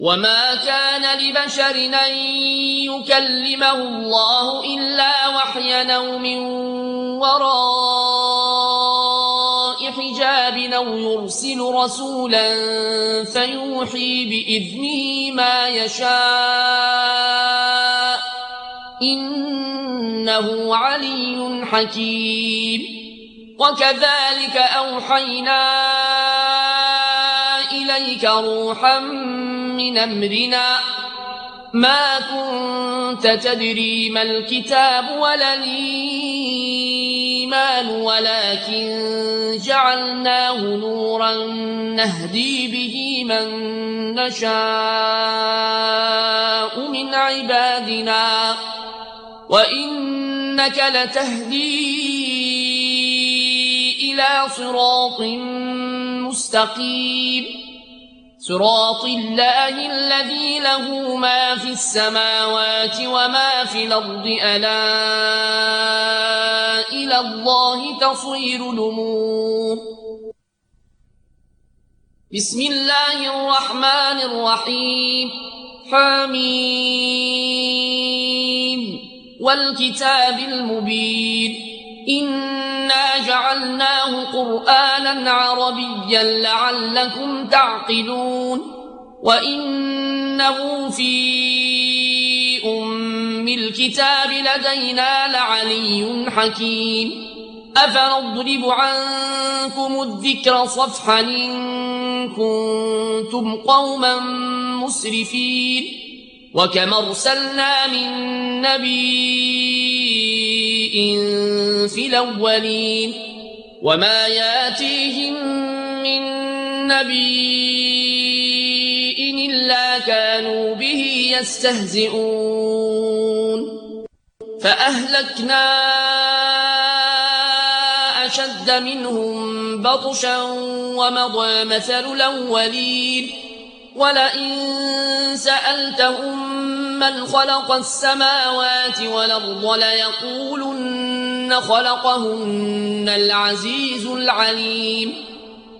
وما كان لبشر أن يكلمه الله إلا وحيا أو من وراء حجاب أو يرسل رسولا فيوحي بإذنه ما يشاء إنه علي حكيم. وكذلك أوحينا إليك روحا من أمرنا ما كنت تدري ما الكتاب ولا الإيمان ولكن جعلناه نورا نهدي به من نشاء من عبادنا وإنك لتهدي إلى صراط مستقيم صراط الله الذي له ما في السماوات وما في الأرض ألا إلى الله تصير الأمور. بسم الله الرحمن الرحيم. حميم والكتاب المبين إنا جعلناه قرآنا عربيا لعلكم تعقلون وإنه في أم الكتاب لدينا لعلي حكيم. أفنضرب عنكم الذكر صفحا إن كنتم قوما مسرفين وكم أرسلنا من نبي في الأولين وما ياتيهم من نبي إلا كانوا به يستهزئون فأهلكنا أشد منهم بطشا ومضى مثل الأولين ولئن سألتهم من خلق السماوات والأرض ليقولن خلقهن العزيز العليم.